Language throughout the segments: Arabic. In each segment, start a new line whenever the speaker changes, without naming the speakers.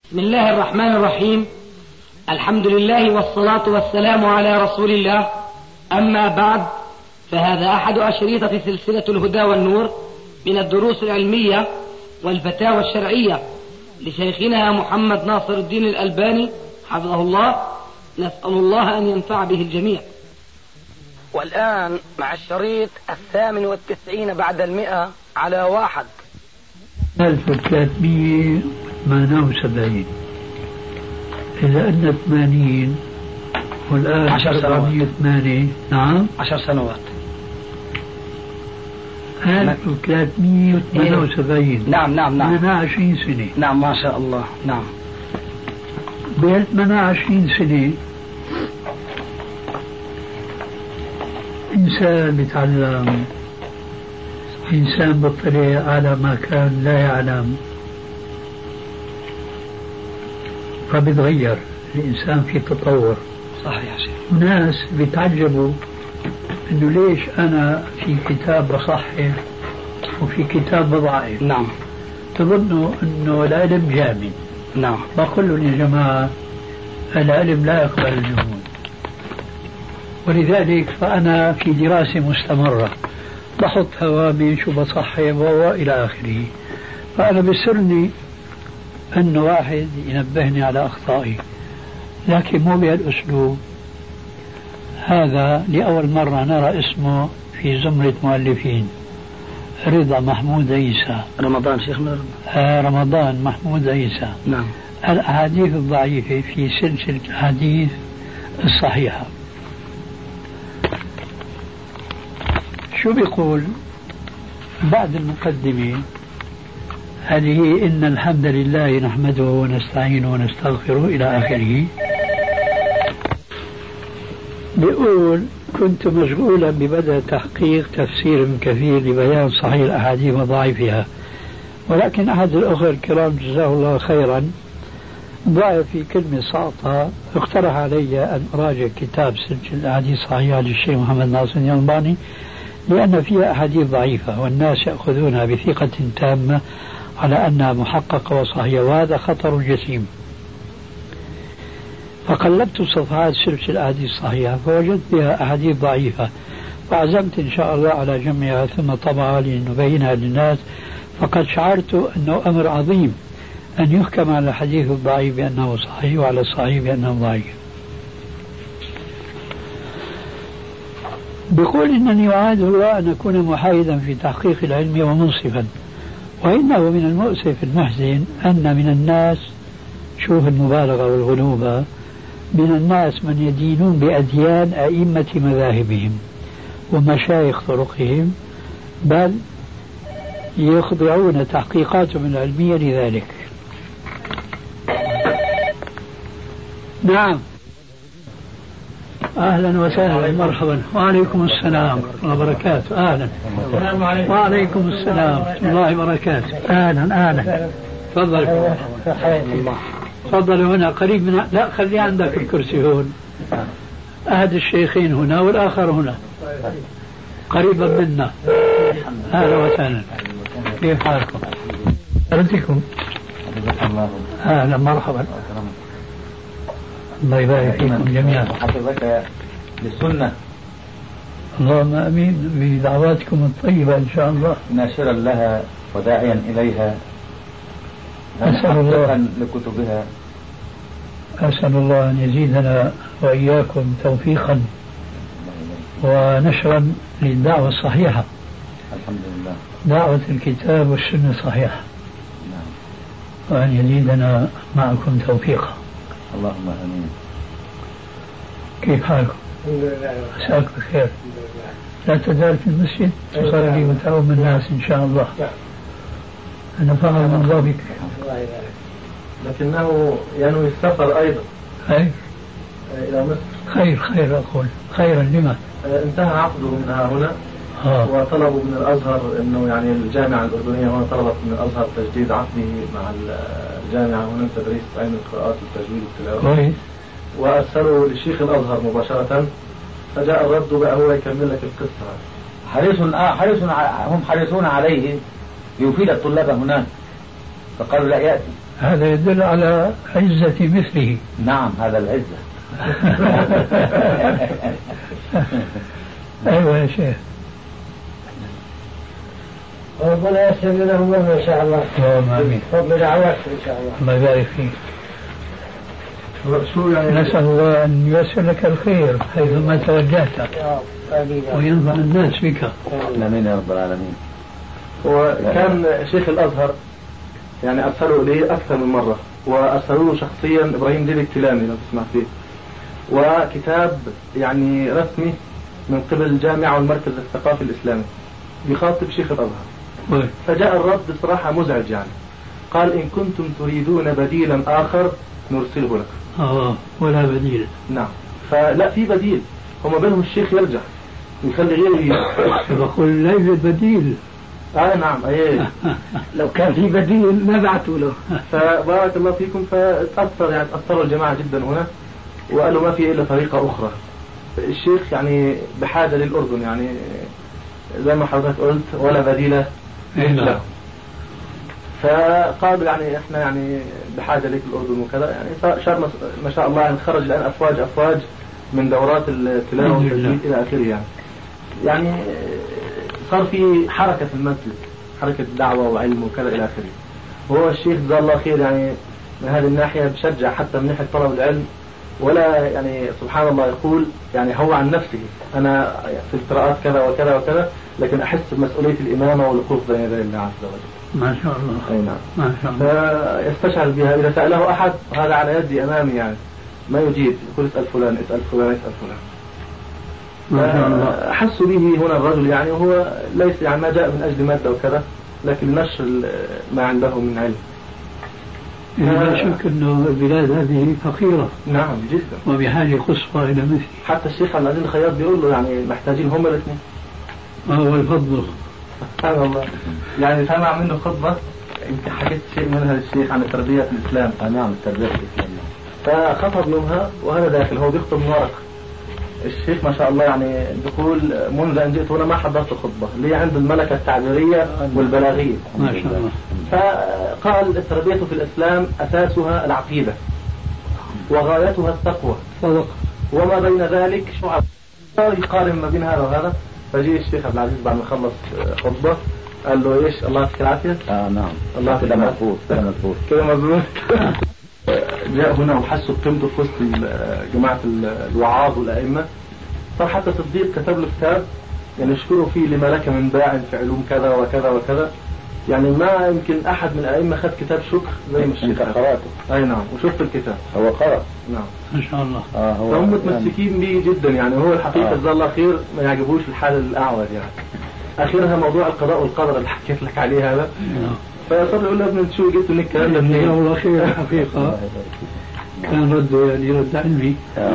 بسم الله الرحمن الرحيم. الحمد لله والصلاة والسلام على رسول الله. أما بعد، فهذا أحد أشريطة سلسلة الهدى والنور من الدروس العلمية والفتاوى الشرعية لشيخنا محمد ناصر الدين الألباني حفظه الله. نسأل الله أن ينفع به الجميع. والآن مع الشريط 98 بعد 100 على 1.
1378 إلا أن 80 والآن
10 سنوات.
408. نعم
10 سنوات.
1378.
نعم
28 سنة.
نعم ما شاء الله. نعم
بين 28 سنة إنسان بيتعلم، إنسان بيطلع على ما كان لا يعلم، فبيتغير الإنسان في تطور.
صحيح يا شيخ.
وناس بيتعجبوا إنه ليش أنا في كتاب بصحح وفي كتاب بضعف.
نعم
تظنوا إنه العلم جامد.
نعم.
بقول لهم يا جماعة العلم لا يقبل الجمود، ولذلك فأنا في دراسة مستمرة، بحط هوامش وبصحح وإلى آخره. فأنا بسرني أن واحد ينبهني على أخطائي، لكن مو بهالأسلوب هذا. لأول مرة نرى اسمه في زمرة مؤلفين، رضا محمود عيسى.
رمضان شيخنا.
رمضان محمود عيسى.
نعم.
الأحاديث الضعيفة في سلسلة الأحاديث الصحيحة. شو بيقول بعد المقدمة هذه؟ إن الحمد لله نحمده ونستعينه ونستغفره إلى آخره. بيقول كنت مشغولا ببدء تحقيق تفسير كثير لبيان صحيح الأحاديث وضعيفها، ولكن أحد الأخوة الكرام جزاه الله خيرا ضاع في كلمة ساقطة، اقترح علي أن أراجع كتاب سلسلة الأحاديث الصحيحة للشيخ محمد ناصر الألباني، لأن فيها أحاديث ضعيفة والناس يأخذونها بثقة تامة على أنها محققة وصحيحة، وهذا خطر جسيم. فقلبت صفحات سلسلة الأحاديث الصحيحة فوجدت بها أحاديث ضعيفة، وعزمت إن شاء الله على جمعها ثم طبعها لنبينها للناس. فقد شعرت أنه أمر عظيم أن يحكم على الحديث الضعيف بأنه صحيح وعلى الصحيح بأنه ضعيف. بيقول إنني أعاهد الله أن أكون محايدا في تحقيق العلم ومنصفا، وإنه من المؤسف المحزن أن من الناس، شوف المبالغة والغلوبة، من الناس من يدينون بأديان أئمة مذاهبهم ومشايخ طرقهم، بل يخضعون تحقيقاتهم العلمية لذلك. نعم. أهلا وسهلا مرحبا. وعليكم السلام ورحمة الله وبركاته. أهلا. وعليكم السلام ورحمة الله وبركاته. أهلا. تفضل. تفضل هنا قريب من، لا خلي عندك الكرسي هون. أحد الشيخين هنا والآخر هنا قريبا منا. أهلا وسهلا. كيف حالكم؟ أرضكم. أهلا مرحبا. الله يبارك فيكم جميعا.
حفظك للسنة.
اللهم امين بدعواتكم الطيبة ان شاء الله.
ناشرا لها وداعيا اليها ومحققا لكتبها.
اسال الله ان يزيدنا واياكم توفيقا ونشرا للدعوة الصحيحة.
الحمد لله.
دعوة الكتاب والسنة صحيحة. وان يزيدنا معكم توفيقا.
اللهم امين.
كيف حالكم؟ عساك بخير. لا تزال في المسجد تصلي وتعوم الناس ان شاء الله. انا فاهم من ضابك.
لكنه ينوي السفر ايضا.
خير
الى مصر.
خير اقول خيرا لما
انتهى عقده من هنا. وطلبوا من الازهر انه يعني الجامعه الاردنيه هنا طلبت من الازهر تجديد عقده مع الجامعه هنا تدريس علم القراءات والتجويد والتلاوه.
كويس.
وارسلوا لشيخ الازهر مباشره، فجاء الرد بقى هو يكمل لك القصه.
هم حريصون عليه ليفيد الطلاب هناك، فقالوا لا ياتي.
هذا يدل على عزة مثله.
نعم هذا العزة.
أيوة يا شيخ.
ربنا يسلم لهم إن شاء الله.
آمين.
فضل دعوات إن شاء الله.
الله يبارك فيك. نسأل الله أن ييسر لك الخير حيثما توجهت وينفع الناس بك.
آمين يا رب العالمين.
وكان شيخ الأزهر يعني أرسلوا إليه أكثر من مرة، وأرسلوه شخصيا إبراهيم ديب الكلامي لو تسمع فيه، وكتاب يعني رسمي من قبل الجامعة والمركز الثقافي الإسلامي بيخاطب شيخ الأزهر. فجاء الرد بصراحة مزعج، يعني قال إن كنتم تريدون بديلا آخر نرسله لك.
ولا بديل.
نعم. فلا في بديل، هم بينهم الشيخ يرجع يخلي غيره.
بقول لا يوجد بديل.
نعم
لو كان في بديل ما بعثوا له.
فبارك الله فيكم. فتأثر يعني تأثروا الجماعة جدا هنا، وقالوا ما في إلا طريقة أخرى. الشيخ يعني بحاجة للأردن، يعني زي ما حضرتك قلت ولا بديل له. فقال يعني احنا يعني بحاجة لك الأردن وكذا، يعني صار ما شاء الله يعني خرج الآن أفواج من دورات التلاوة والتجويد إلى آخره. يعني صار في حركة في المسجد، حركة دعوة وعلم وكذا إلى آخره. وهو الشيخ جزاه الله خير يعني من هذه الناحية بشجع حتى من ناحية طلب العلم، ولا يعني سبحان الله يقول يعني هو عن نفسه أنا في القراءات كذا وكذا وكذا، لكن أحس بمسؤولية الإمامة والوقوف بين يدي الله عز وجل.
ما شاء الله.
أي نعم.
ما شاء الله.
فيستشعر بها. إذا سأله أحد هذا على يدي أمامي يعني ما يجيب، يقول اسأل فلان اسأل فلان اسأل فلان. أحسوا به هنا الرجل يعني، وهو ليس يعني ما جاء من أجل مادة وكذا، لكن نشر ما عنده من علم.
لا شك أنه البلاد هذه فقيرة.
نعم جدا.
وبحاجة قصوى إلى مثل.
حتى الشيخ عبد العزيز الخياط بيقول له يعني محتاجين هم الاثنين.
هو الفضل.
سبحان الله. يعني سمع منه خطبة يمكن حكيت شيء منها للشيخ عن تربية الإسلام.
نعم تربية الإسلام.
فخطب يومها وهذا داخل هو بيخطب من ورق. الشيخ ما شاء الله يعني بيقول منذ أن جئت هنا ما حضرت خطبة لي عنده الملكة التعبيرية والبلاغية.
ما شاء الله.
فقال التربية في الإسلام أساسها العقيدة وغايتها التقوى.
صدق.
وما بين ذلك شعب يقارن ما بين هذا وهذا. فجاء الشيخ عبد العزيز بعد ما خلص خطبة قال له ايش الله يعطيك العافية.
نعم
الله
كده مظبوط
كده مظبوط. جاء هنا وحسوا بقيمته في وسط جماعة الوعاظ والأئمة. صار حتى صديق كتب له كتاب يعني يشكره فيه لما لك من باع في علوم كذا وكذا وكذا. يعني ما يمكن أحد من الأئمة خد كتاب شكر زي ما الشيخ
قرأته.
أي نعم وشفت الكتاب
هو قرأ.
نعم
ما شاء الله.
فهم متمسكين به جدا يعني. هو الحقيقة جزاه الله خير ما يعجبوش الحال الأعور يعني. آخرها موضوع القضاء والقدر اللي حكيت لك عليه هذا. فصار يقول له ابن شو جبت من الكلام ده منين؟
والله خير الحقيقة. كان رده يعني رد علمي.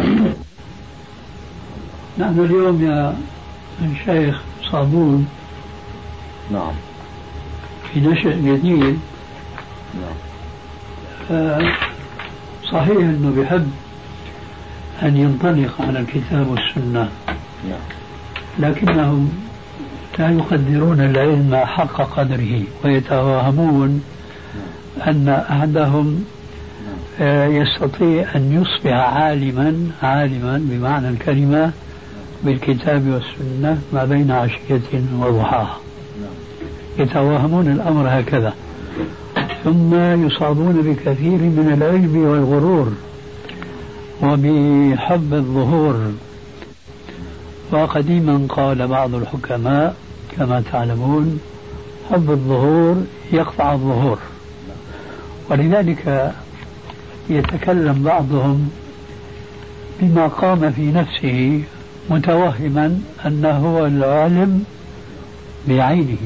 نحن اليوم يا الشيخ صابون
نعم
في نشأ جديد.
نعم.
صحيح انه بحب ان ينطلق على الكتاب والسنة.
نعم.
لكنهم لا يقدرون العلم حق قدره ويتوهمون أن أحدهم يستطيع أن يصبح عالما بمعنى الكلمة بالكتاب والسنة ما بين عشية وضحاها. يتوهمون الأمر هكذا، ثم يصابون بكثير من العلم والغرور وبحب الظهور. وقديما قال بعض الحكماء كما تعلمون حب الظهور يقطع الظهور، ولذلك يتكلم بعضهم بما قام في نفسه متوهما أنه هو العالم بعينه.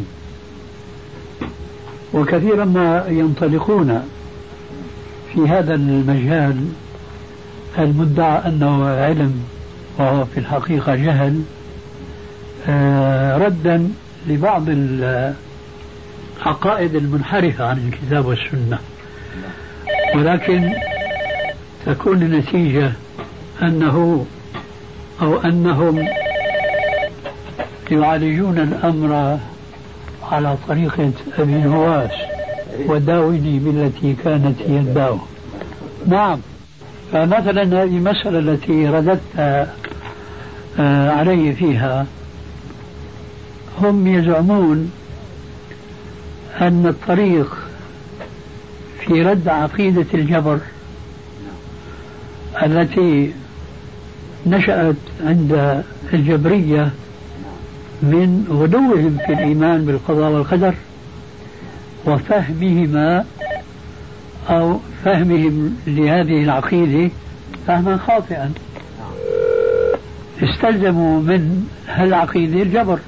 وكثيرا ما ينطلقون في هذا المجال المدعى أنه علم وهو في الحقيقة جهل، ردا لبعض العقائد المنحرفة عن الكتاب والسنة. ولكن تكون النتيجة أنهم يعالجون الأمر على طريقة أبي نواس وداوني بالتي كانت هي الداء. نعم. فمثلا هذه المسألة التي رددت علي فيها، هم يزعمون أن الطريق في رد عقيدة الجبر التي نشأت عند الجبرية من غلوهم في الإيمان بالقضاء والقدر وفهمهما أو فهمهم لهذه العقيدة فهما خاطئا، استلزموا من هالعقيدة الجبر،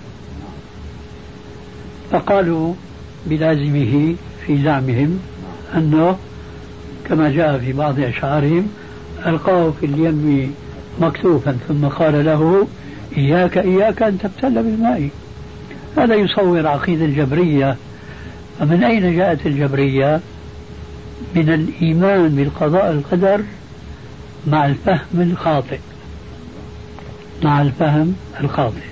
فقالوا بلازمه في زعمهم أنه كما جاء في بعض أشعارهم: ألقاه في اليم مكتوفا ثم قال له إياك إياك أن تبتل بالماء. هذا يصور عقيدة الجبرية. فمن أين جاءت الجبرية؟ من الإيمان بالقضاء والقدر مع الفهم الخاطئ، مع الفهم الخاطئ.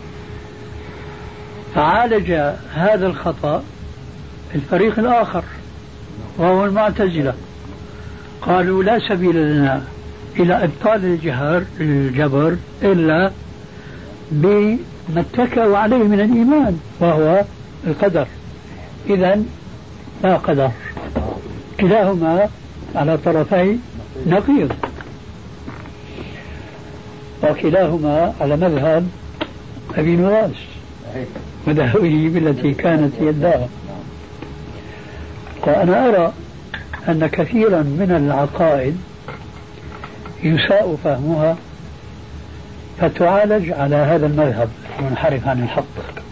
فعالج هذا الخطأ الفريق الآخر وهو المعتزلة، قالوا لا سبيل لنا إلى إبطال الجبر إلا بما اتكأوا عليه من الإيمان وهو القدر. إذن لا قدر، كلاهما على طرفي نقيض، وكلاهما على مذهب أبي نواس وداويه بالتي كانت يدها. وأنا أرى أن كثيرا من العقائد يساء فهمها فتعالج على هذا المذهب المنحرف عن الحق.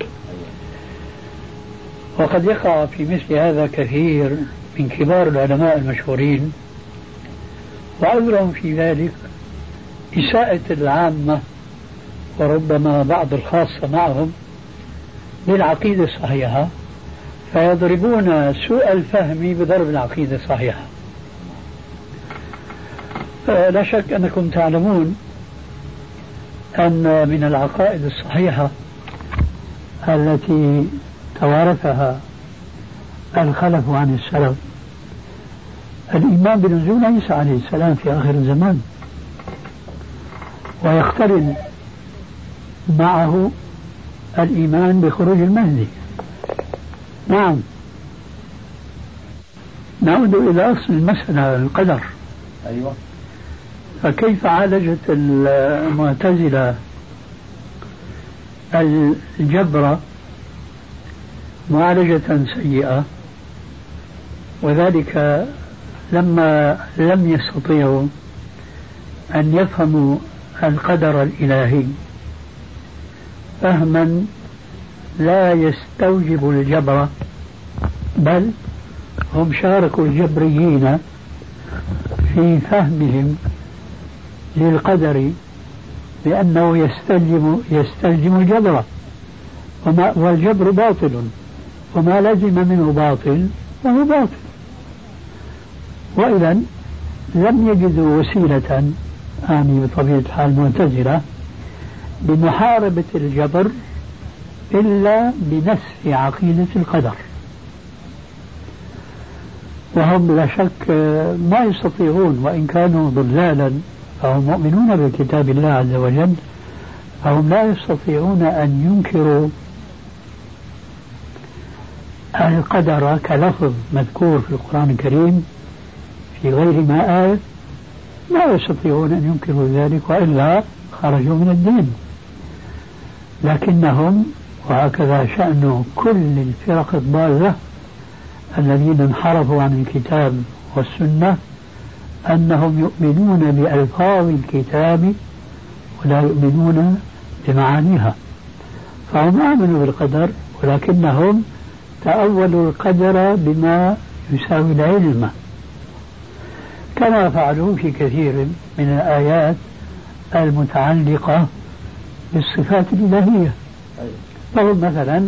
وقد يقع في مثل هذا كثير من كبار العلماء المشهورين، وعذرهم في ذلك إساءة العامة وربما بعض الخاصة معهم للعقيدة الصحيحة، فيضربون سوء الفهم بضرب العقيدة الصحيحة. لا شك أنكم تعلمون أن من العقائد الصحيحة التي توارثها الخلف عن السلف الإيمان بنزول عيسى عليه السلام في آخر الزمان، ويقترن معه الإيمان بخروج المهدي. نعم. نعود إلى أصل المسألة، القدر.
أيوة.
فكيف عالجت المعتزلة الجبر معالجة سيئة؟ وذلك لما لم يستطيعوا أن يفهموا القدر الإلهي فهما لا يستوجب الجبر، بل هم شاركوا الجبريين في فهمهم للقدر بأنه يستلزم الجبر، والجبر باطل، وما لزم منه باطل فهو باطل. وإذا لم يجدوا وسيلة، بطبيعة الحال المعتزلة، بمحاربة الجبر إلا بنسف عقيدة القدر. وهم لا شك ما يستطيعون، وإن كانوا ضلالا فهم مؤمنون بكتاب الله عز وجل، فهم لا يستطيعون أن ينكروا القدر كلفظ مذكور في القرآن الكريم في غير ما آية، لا يستطيعون أن ينكروا ذلك، وإلا خرجوا من الدين. لكنهم، وهكذا شأن كل الفرق الضالة الذين انحرفوا عن الكتاب والسنة، أنهم يؤمنون بألفاظ الكتاب ولا يؤمنون بمعانيها. فهم آمنوا بالقدر، ولكنهم تأولوا القدر بما يساوي العلم، كما فعلوا في كثير من الآيات المتعلقة بالصفات الإلهية. فهم مثلا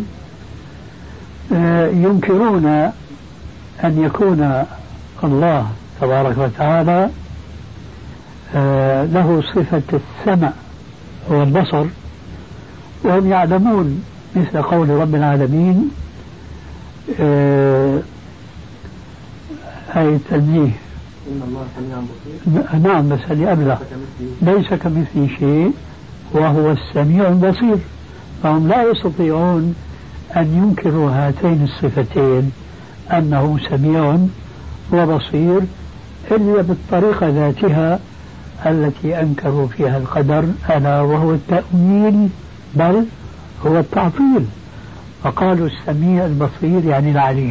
ينكرون أن يكون الله تبارك وتعالى له صفة السمع والبصر، وهم يعلمون مثل قول رب العالمين هاي التنزيه.
إن الله سميع بصير.
نعم بس اللي قبله ليس كمثله شيء وهو السميع البصير، فهم لا يستطيعون أن ينكروا هاتين الصفتين أنه سميع وبصير إلا بالطريقة ذاتها التي أنكروا فيها القدر، ألا وهو التأويل بل هو التعطيل، فقالوا السميع البصير يعني العليم.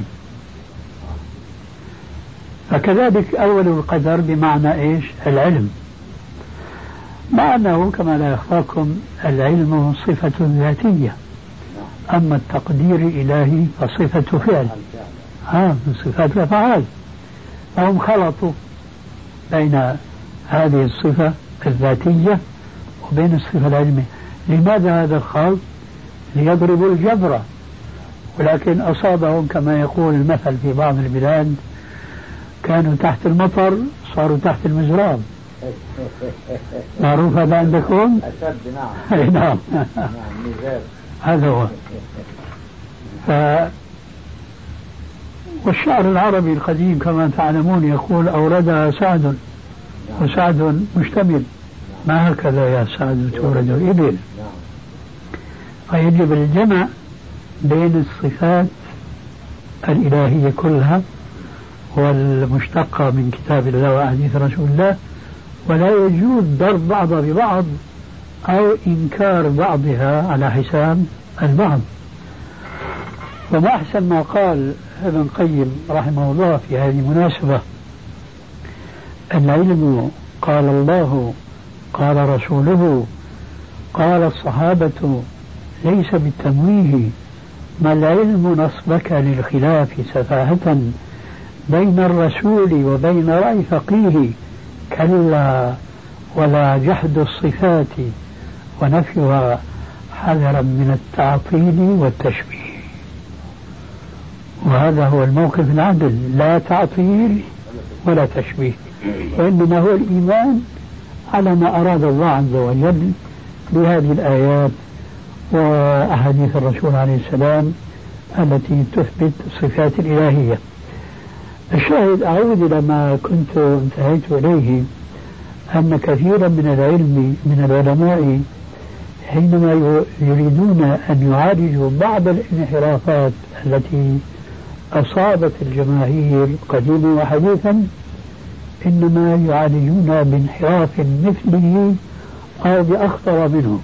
فكذلك أول القدر بمعنى إيش؟ العلم، مع أنه كما لا يخفاكم العلم صفة ذاتية، أما التقدير الإلهي فصفة فعل من صفات الأفعال، فهم خلطوا بين هذه الصفة الذاتية وبين الصفة العلمية. لماذا هذا الخلط؟ ليضربوا الجبر، ولكن أصابهم كما يقول المثل في بعض البلاد، كانوا تحت المطر صاروا تحت المزراب. معروف هذا عندكم؟
أشد. نعم.
نعم. هذا هو. والشعر العربي القديم كما تعلمون يقول أوردها سعد وسعد مشتمل، ما هكذا يا سعد تورد الإبل. فيجب الجمع بين الصفات الإلهية كلها والمشتقة من كتاب الله وأحاديث رسول الله، ولا يجوز ضرب بعضها ببعض أو إنكار بعضها على حساب البعض. وما أحسن ما قال ابن القيم رحمه الله في هذه المناسبة: العلم قال الله قال رسوله قال الصحابة ليس بالتمويه، ما العلم نصبك للخلاف سفاهة بين الرسول وبين رأي فقيه، كلا ولا جحد الصفات ونفيها حذرا من التعطيل والتشبيه. وهذا هو الموقف العدل، لا تعطيل ولا تشبيه، وإنما هو الإيمان على ما أراد الله عز وجل بهذه الآيات وأحاديث الرسول عليه السلام التي تثبت الصفات الإلهية. الشاهد أعود إلى ما كنت انتهيت إليه، أن كثيرا من العلماء حينما يريدون أن يعالجوا بعض الانحرافات التي أصابت الجماهير قديما وحديثا، إنما يعالجون بانحراف مثله أو بأخطر منه.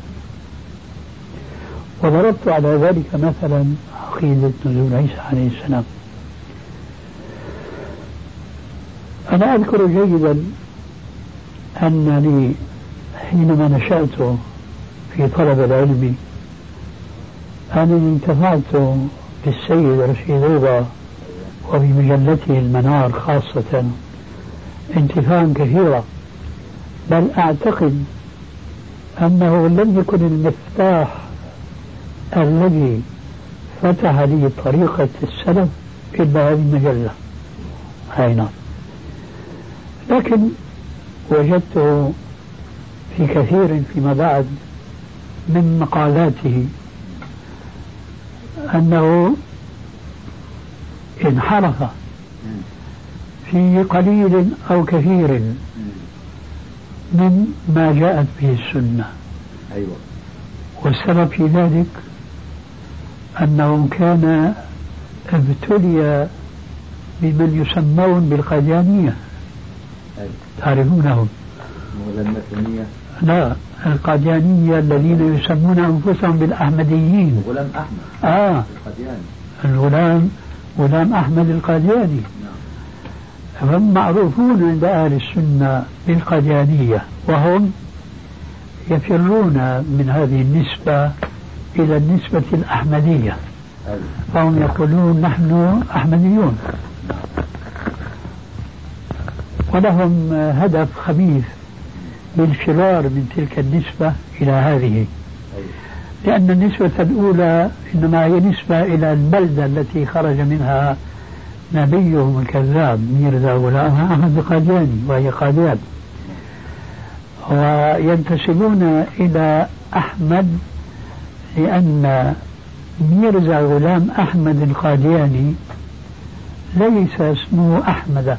وضربت على ذلك مثلا عقيدة نزول عيسى عليه السلام. أنا أذكر جيدا أنني حينما نشأت في طلب العلم أنني انتفعت بالسيد رشيد رضا وبمجلته المنار خاصة انتفاعا كثيرا، بل أعتقد أنه لم يكن المفتاح الذي فتح لي طريقة السلف إلا هذه المجلة. نعم. لكن وجدته في كثير فيما بعد من مقالاته أنه انحرف في قليل أو كثير من ما جاءت به السنة.
أيوة.
والسبب في ذلك أنه كان ابتلي بمن يسمون بالقاديانية.
أيوة.
تعرفونهم؟ لا، القاديانية الذين يسمون أنفسهم بالأحمديين.
غلام أحمد
القادياني. غلام أحمد القادياني. هم معروفون عند أهل السنة بالقاديانية، وهم يفرون من هذه النسبة إلى النسبة الأحمدية، فهم يقولون نحن أحمديون، ولهم هدف خبيث بالفرار من تلك النسبة إلى هذه، لأن النسبة الأولى إنما هي نسبة إلى البلدة التي خرج منها نبيهم الكذاب ميرزا غلام أحمد القادياني، وهي قاديان، وينتسبون إلى أحمد لأن ميرزا غلام أحمد القادياني ليس اسمه أحمد،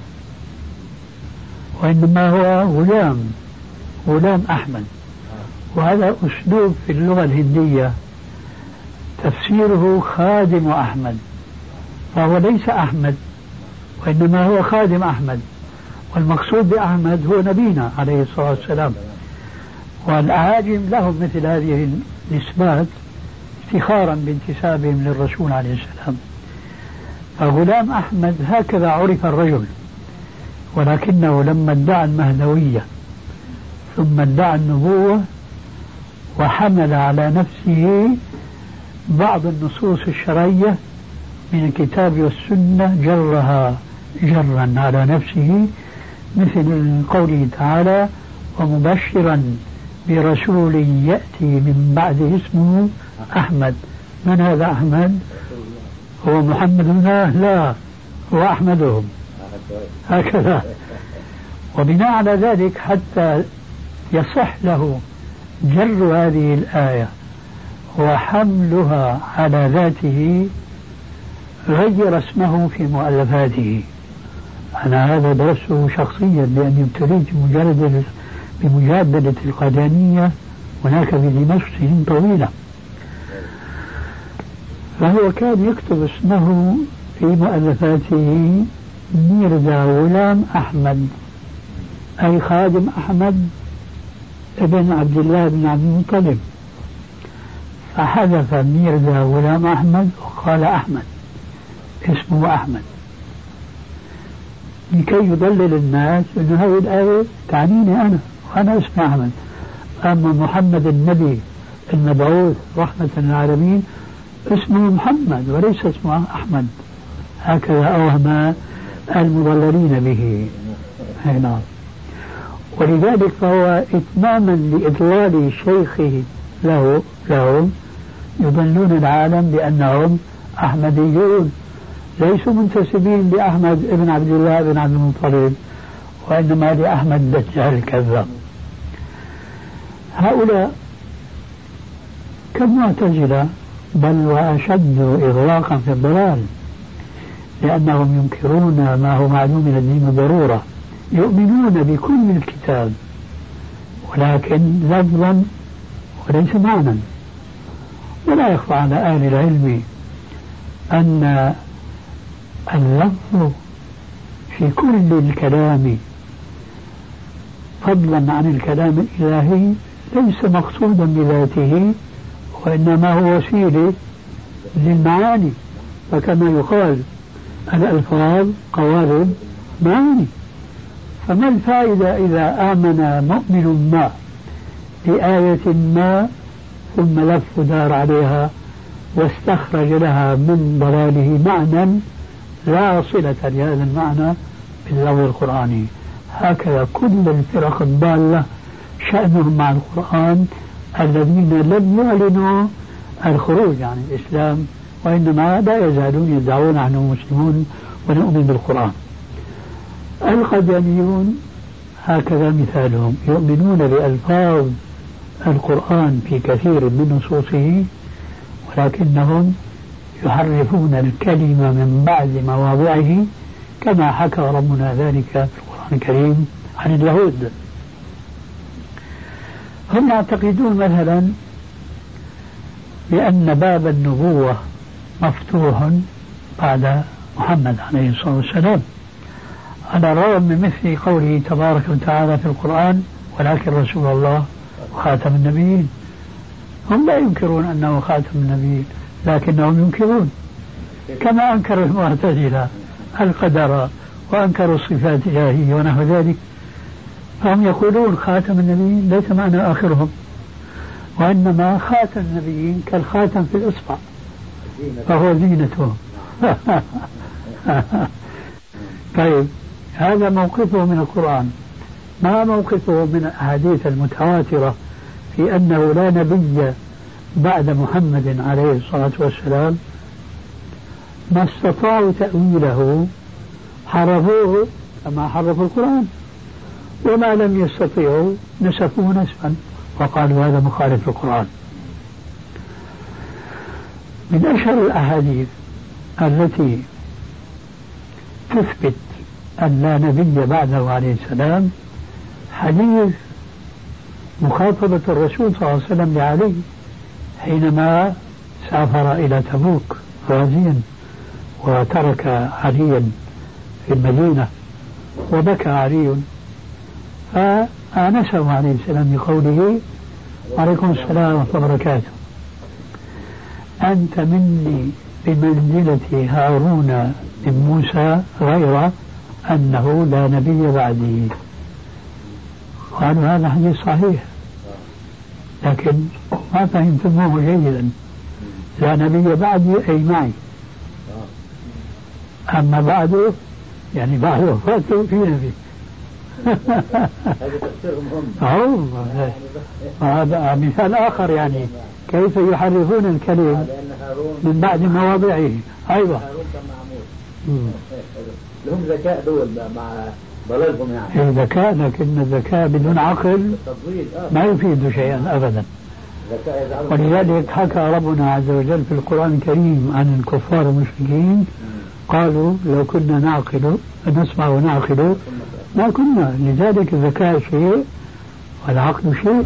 وإنما هو غلام أحمد. وهذا أسلوب في اللغة الهندية تفسيره خادم أحمد، فهو ليس أحمد وإنما هو خادم أحمد، والمقصود بأحمد هو نبينا عليه الصلاة والسلام. والأعاجم لهم مثل هذه النسبات افتخارا بانتسابهم للرسول عليه السلام. فغلام أحمد هكذا عرف الرجل، ولكنه لما ادعى المهدوية ثم ادعى النبوة وحمل على نفسه بعض النصوص الشرعية من الكتاب والسنة جرها جرا على نفسه، مثل قوله تعالى: ومبشرا برسول يأتي من بعده اسمه أحمد. من هذا أحمد؟ هو محمد الله؟ لا، هو أحمدهم هكذا. وبناء على ذلك حتى يصح له جر هذه الآية وحملها على ذاته غير اسمه في مؤلفاته. أنا هذا درسته شخصيا لأني ابتليت بمجادلة القادانية هناك في دمشق سنين طويلة. فهو كان يكتب اسمه في مؤلفاته ميرزا غلام أحمد، أي خادم أحمد ابن عبد الله بن عبد المطلب، فحذف ميرزا غلام أحمد وقال أحمد، اسمه أحمد، لكي يضلل الناس أن هذه الآية تعنيني أنا وأنا اسمي أحمد. أما محمد النبي المبعوث رحمة للعالمين اسمه محمد وليس اسمه أحمد. هكذا أوهم المضللين به. نعم. ولذلك فهو إتماما لإضلال شيخه لهم يضلون العالم بأنهم أحمديون ليسوا منتسبين لأحمد ابن عبد الله بن عبد المطلب، وإنما لأحمد الدجال الكذاب. هؤلاء كالمعتزلة بل وأشد إغراقا في الضلال، لأنهم ينكرون ما هو معلوم من الدين ضرورة، يؤمنون بكل الكتاب ولكن لفظا وليس معنى. ولا يخفى على أهل العلم أن اللفظ في كل الكلام فضلا عن الكلام الإلهي ليس مقصودا بذاته، وإنما هو وسيلة للمعاني. فكما يقال الألفاظ قوالب معاني. فما الفائدة إذا آمن مؤمن ما بآية ما ثم لف دار عليها واستخرج لها من ضلاله معنى لا صلة لهذا المعنى باللفظ القرآني؟ هكذا كل الفرق الضالة شأنهم مع القرآن الذين لم يعلنوا الخروج عن الإسلام، وإنما لا يزالون يدعون أنهم مسلمون ونؤمن بالقرآن. القديانيون هكذا مثالهم، يؤمنون بألفاظ القرآن في كثير من نصوصه، ولكنهم يحرفون الكلمة من بعد مواضعه كما حكى ربنا ذلك في القرآن الكريم عن اليهود. هم يعتقدون مثلا بأن باب النبوة مفتوح بعد محمد عليه الصلاة والسلام، على الرغم من مثل قوله تبارك وتعالى في القرآن: ولكن رسول الله وخاتم النبيين. هم لا ينكرون أنه خاتم النبيين، لكنهم ينكرون كما أنكر المعتزلة القدر وأنكروا الصفات الإلهية ونحو ذلك. فهم يقولون خاتم النبيين ليس معنى آخرهم، وإنما خاتم النبيين كالخاتم في الإصبع فهو زينتهم. طيب، هذا موقفه من القرآن. ما موقفه من الأحاديث المتواترة في أنه لا نبي بعد محمد عليه الصلاة والسلام؟ ما استطاعوا تأويله حرفوه كما حرفوا القرآن، وما لم يستطيعوا نسفوه نسفا وقالوا هذا مخالف للقرآن. من أشهر الأحاديث التي تثبت أن لا نبي بعده عليه السلام حديث مخاطبة الرسول صلى الله عليه وسلم لعلي حينما سافر إلى تبوك غازيا وترك عليا في المدينة وبكى علي فآنسه عليه السلام بقوله وعليكم السلام ورحمة الله وبركاته أنت مني بمنزلة هارون من موسى غير أنه لا نبي بعدي. قالوا هذا حديث صحيح لكن ما فهمتموه جيدا. لا نبي بعدي أي معي، أما بعده يعني بعد وفاته في نبي.
هذا تفسير مهم.
هذا مثال آخر يعني كيف يحرفون الكلم من بعد مواضعه. أيضا
هارون كان معمول لهم ذكاء دول مع ضلالهم يعني
ذكاء، لكن الذكاء بدون عقل ما يفيد شيئا أبدا. ولذلك حكى ربنا عز وجل في القرآن الكريم عن الكفار المشركين قالوا لو كنا نعقل نسمع ونعقل ما كنا. لذلك الذكاء شيء والعقل شيء.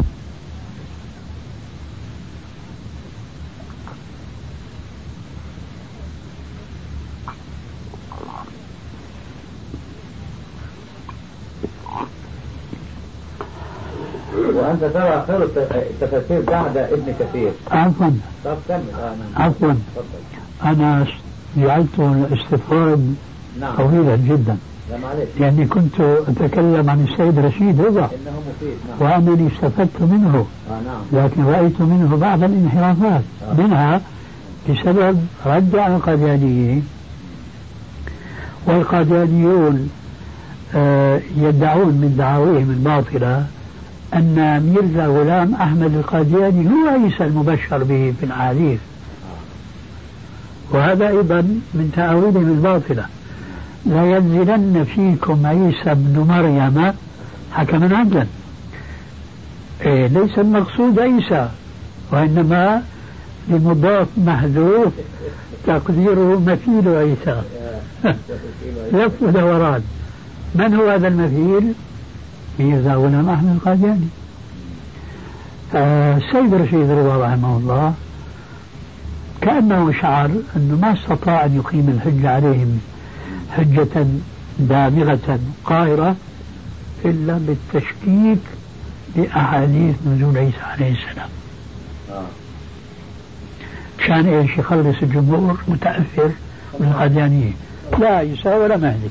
وأنت ترى خير التفاسير بعد ابن كثير.
عفوا
طب كمل.
عفوا أنا جعلت الاستفراد طويلا جدا لأني كنت أتكلم عن السيد رشيد رضا وأنني استفدت منه لكن رأيت منه بعض الانحرافات منها بسبب رد على القاديانيين. والقاديانيون يدعون من دعاويهم الباطلة أن ميرزا غلام أحمد القادياني هو عيسى المبشر به في الأحاديث، وهذا أيضا من تأويلهم الباطلة. لا ينزلن فيكم عيسى ابن مريم حكما عدلا. ليس المقصود عيسى وإنما لمضاف محذوف تقديره مثيل عيسى. لف ودوران. من هو هذا المثيل؟ ميرزا غلام أحمد القادياني. السيد رشيد رضا رحمه الله كأنه شعر أنه ما استطاع أن يقيم الحجة عليهم حجة دامغة قاهرة إلا بالتشكيك لأحاديث نزول عيسى عليه السلام. كان إيش يخلص الجمهور متأثر من القاديانيين لا عيسى ولا مهدي.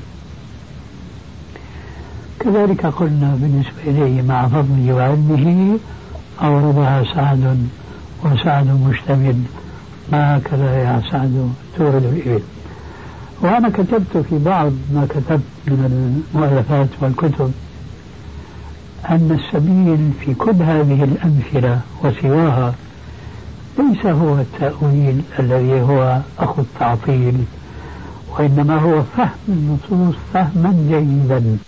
كذلك قلنا بالنسبة إليه مع فضله وعلمه أوردها سعد وسعد مشتمل ما هكذا يا سعد تورد الإبل. وأنا كتبت في بعض ما كتبت من المؤلفات والكتب أن السبيل في كل هذه الأمثلة وسواها ليس هو التأويل الذي هو أخو التعطيل، وإنما هو فهم النصوص فهما جيدا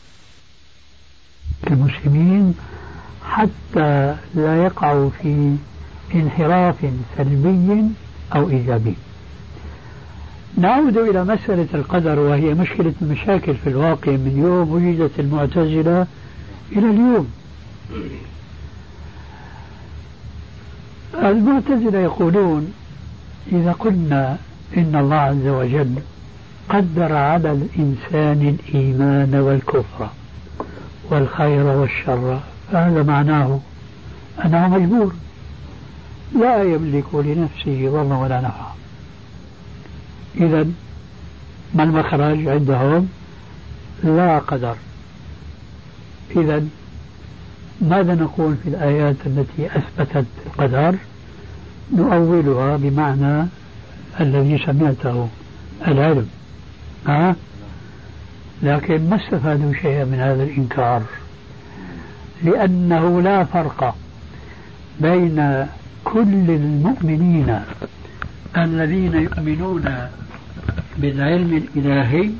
المسلمين حتى لا يقعوا في انحراف سلبي أو إيجابي. نعود إلى مسألة القدر وهي مشكلة المشاكل في الواقع من يوم وجدت المعتزلة إلى اليوم. المعتزلة يقولون إذا قلنا إن الله عز وجل قدر على الإنسان الإيمان والكفر والخير والشر فهذا معناه أنه مجبور لا يملك لنفسه ضرا ولا نفعا. إذا ما المخرج عندهم؟ لا قدر. إذا ماذا نقول في الآيات التي أثبتت القدر؟ نؤولها بمعنى الذي سمعته العلم. لكن ما استفادوا شيئا من هذا الإنكار، لأنه لا فرق بين كل المؤمنين الذين يؤمنون بالعلم الإلهي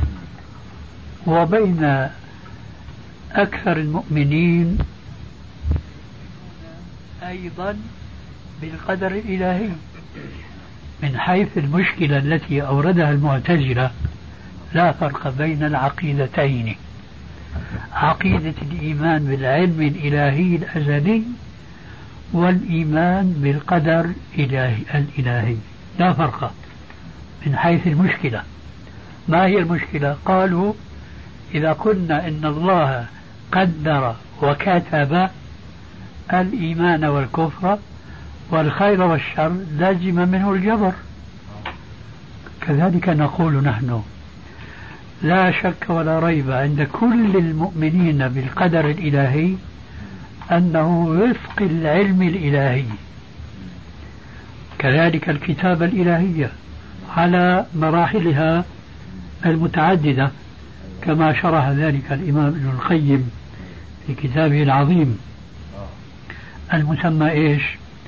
وبين أكثر المؤمنين أيضا بالقدر الإلهي. من حيث المشكلة التي أوردها المعتزلة لا فرق بين العقيدتين، عقيدة الإيمان بالعلم الإلهي الأزلي والإيمان بالقدر الإلهي، لا فرق من حيث المشكلة. ما هي المشكلة؟ قالوا إذا قلنا إن الله قدر وكتب الإيمان والكفر والخير والشر لازم منه الجبر. كذلك نقول نحن لا شك ولا ريب عند كل المؤمنين بالقدر الإلهي أنه وفق العلم الإلهي. كذلك الكتابة الإلهية على مراحلها المتعددة كما شرح ذلك الإمام ابن القيم في كتابه العظيم المسمى إيش؟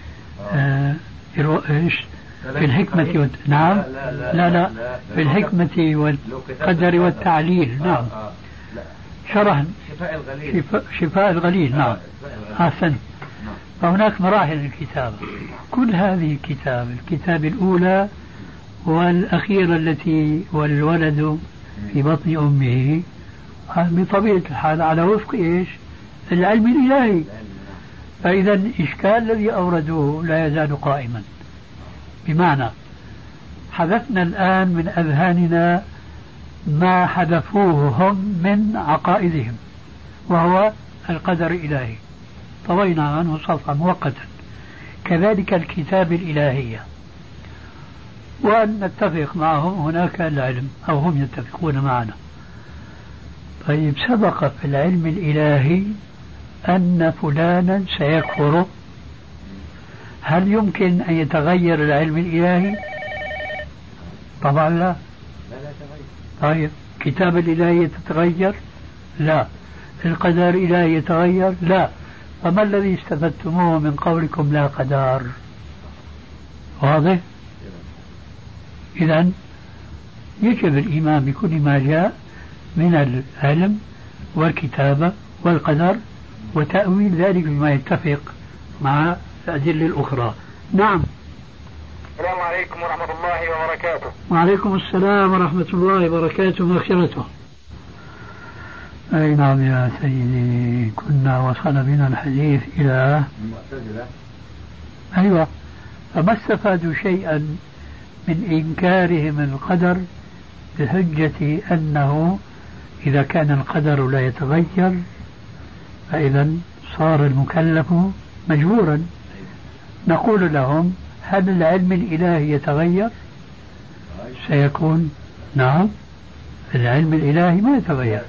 إيش؟ في الحكمة نعم لا في الحكمة والقدر والتعليل. نعم شرح شفاء الغليل. نعم أحسن. فهناك مراحل الكتابة، كل هذه الكتاب الأولى والأخيرة التي والولد في بطن أمه بطبيعة الحال على وفق إيش؟ العلم الإلهي. فإذا الإشكال الذي أوردوه لا يزال قائما، بمعنى حذفنا الآن من أذهاننا ما حذفوه هم من عقائدهم وهو القدر الإلهي، طوينا عنه صفحة مؤقتا. كذلك الكتاب الإلهية، وأن نتفق معهم هناك العلم أو هم يتفقون معنا. طيب سبق في العلم الإلهي أن فلانا سيكفر، هل يمكن أن يتغير العلم الإلهي؟ طبعا لا. طيب كتاب الإلهي يتغير؟ لا. القدر الإلهي يتغير؟ لا. فما الذي استفدتموه من قولكم لا قدر؟ واضح؟ إذن يجب الإيمان بكل ما جاء من العلم والكتابة والقدر وتأويل ذلك بما يتفق مع الأدلة الأخرى. نعم.
السلام عليكم ورحمة الله وبركاته.
وعليكم السلام ورحمة الله وبركاته ومغفرته. أي نعم يا سيدي، كنا وصل بنا الحديث إلى
المعتزلة.
أيوة. فما استفادوا شيئا من إنكارهم القدر بحجة أنه إذا كان القدر لا يتغير فإذا صار المكلف مجبورا. نقول لهم هل العلم الإلهي يتغير؟ سيكون نعم، العلم الإلهي ما يتغير.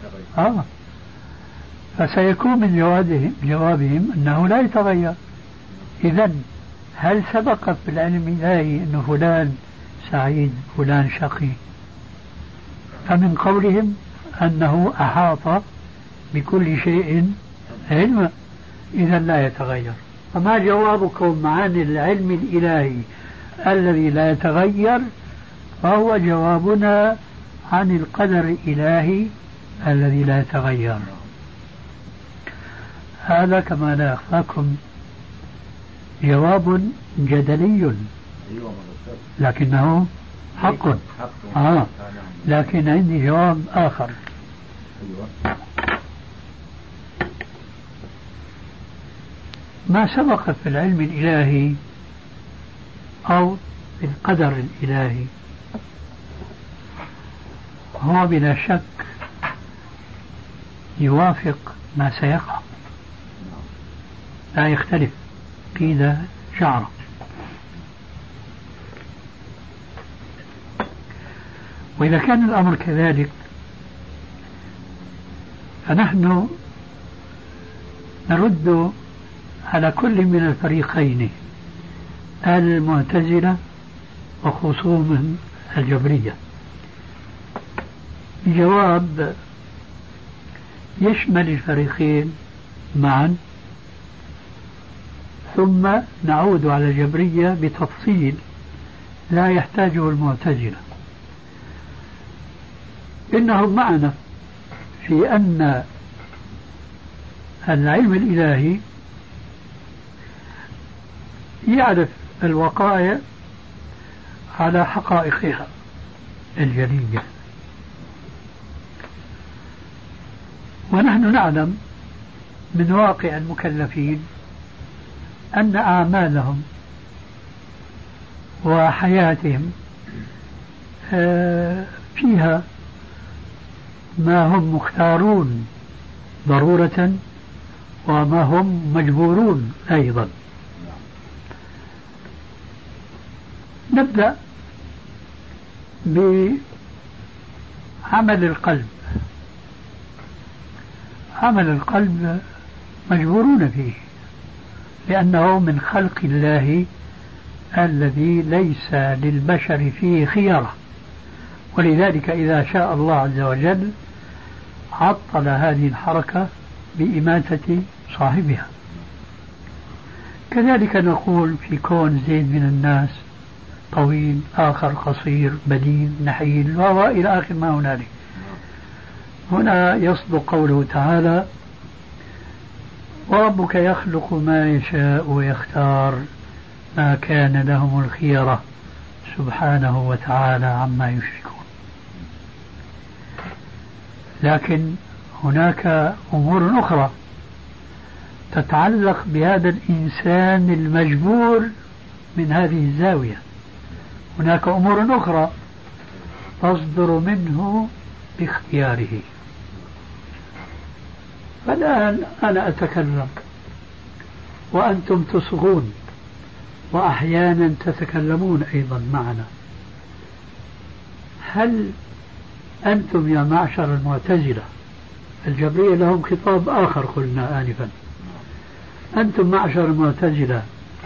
فسيكون من جوابهم أنه لا يتغير. إذن هل سبق في العلم الإلهي أن فلان سعيد فلان شقي؟ فمن قولهم أنه أحاط بكل شيء علما، إذا لا يتغير. فما جوابكم عن العلم الإلهي الذي لا يتغير؟ فهو جوابنا عن القدر الإلهي الذي لا يتغير. هذا كما لا يخفاكم جواب جدلي لكنه حق. لكن عندي جواب آخر. ما سبق في العلم الإلهي أو في القدر الإلهي هو بلا شك يوافق ما سيقع، لا يختلف قيد شعره. وإذا كان الأمر كذلك فنحن نرد على كل من الفريقين، المعتزلة وخصومهم الجبرية، بجواب يشمل الفريقين معا، ثم نعود على الجبرية بتفصيل لا يحتاجه المعتزلة. إنهم معنا في أن العلم الإلهي يعرف الوقائع على حقائقها الجلية، ونحن نعلم من واقع المكلفين أن أعمالهم وحياتهم فيها ما هم مختارون ضرورة وما هم مجبورون أيضا. نبدأ بعمل القلب. عمل القلب مجبورون فيه لأنه من خلق الله الذي ليس للبشر فيه خيارة، ولذلك إذا شاء الله عز وجل عطل هذه الحركة بإماتة صاحبها. كذلك نقول في كون زيد من الناس طويل، آخر قصير، بدين، نحيل، وإلى آخر ما هنالك. هنا يصدق قوله تعالى: وربك يخلق ما يشاء ويختار ما كان لهم الخيرة سبحانه وتعالى عما يشركون. لكن هناك أمور أخرى تتعلق بهذا الإنسان المجبور من هذه الزاوية. هناك أمور أخرى تصدر منه باختياره. فالآن أنا أتكلم وأنتم تصغون وأحيانا تتكلمون أيضا معنا. هل أنتم يا معشر المعتزلة، الجبرية لهم خطاب آخر قلنا آنفا، أنتم معشر المعتزلة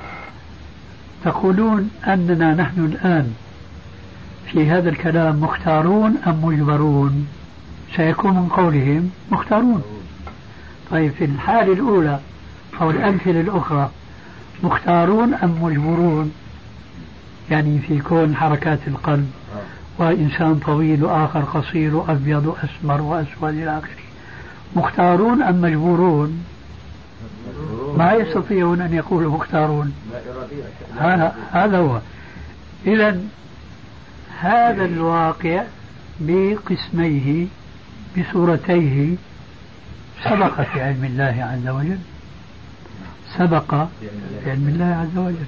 تقولون أننا نحن الآن في هذا الكلام مختارون أم مجبرون؟ سيكون من قولهم مختارون. طيب في الحالة الأولى أو الأمثلة الأخرى مختارون أم مجبرون؟ يعني في كون حركات القلب وإنسان طويل وآخر قصير وأبيض وأسمر وأسود إلى آخره، مختارون أم مجبورون؟ ما يستطيعون أن يقولوا مختارون. هذا هو. إذن هذا الواقع بقسميه بصورتيه سبق في علم الله عز وجل، سبق في علم الله عز وجل.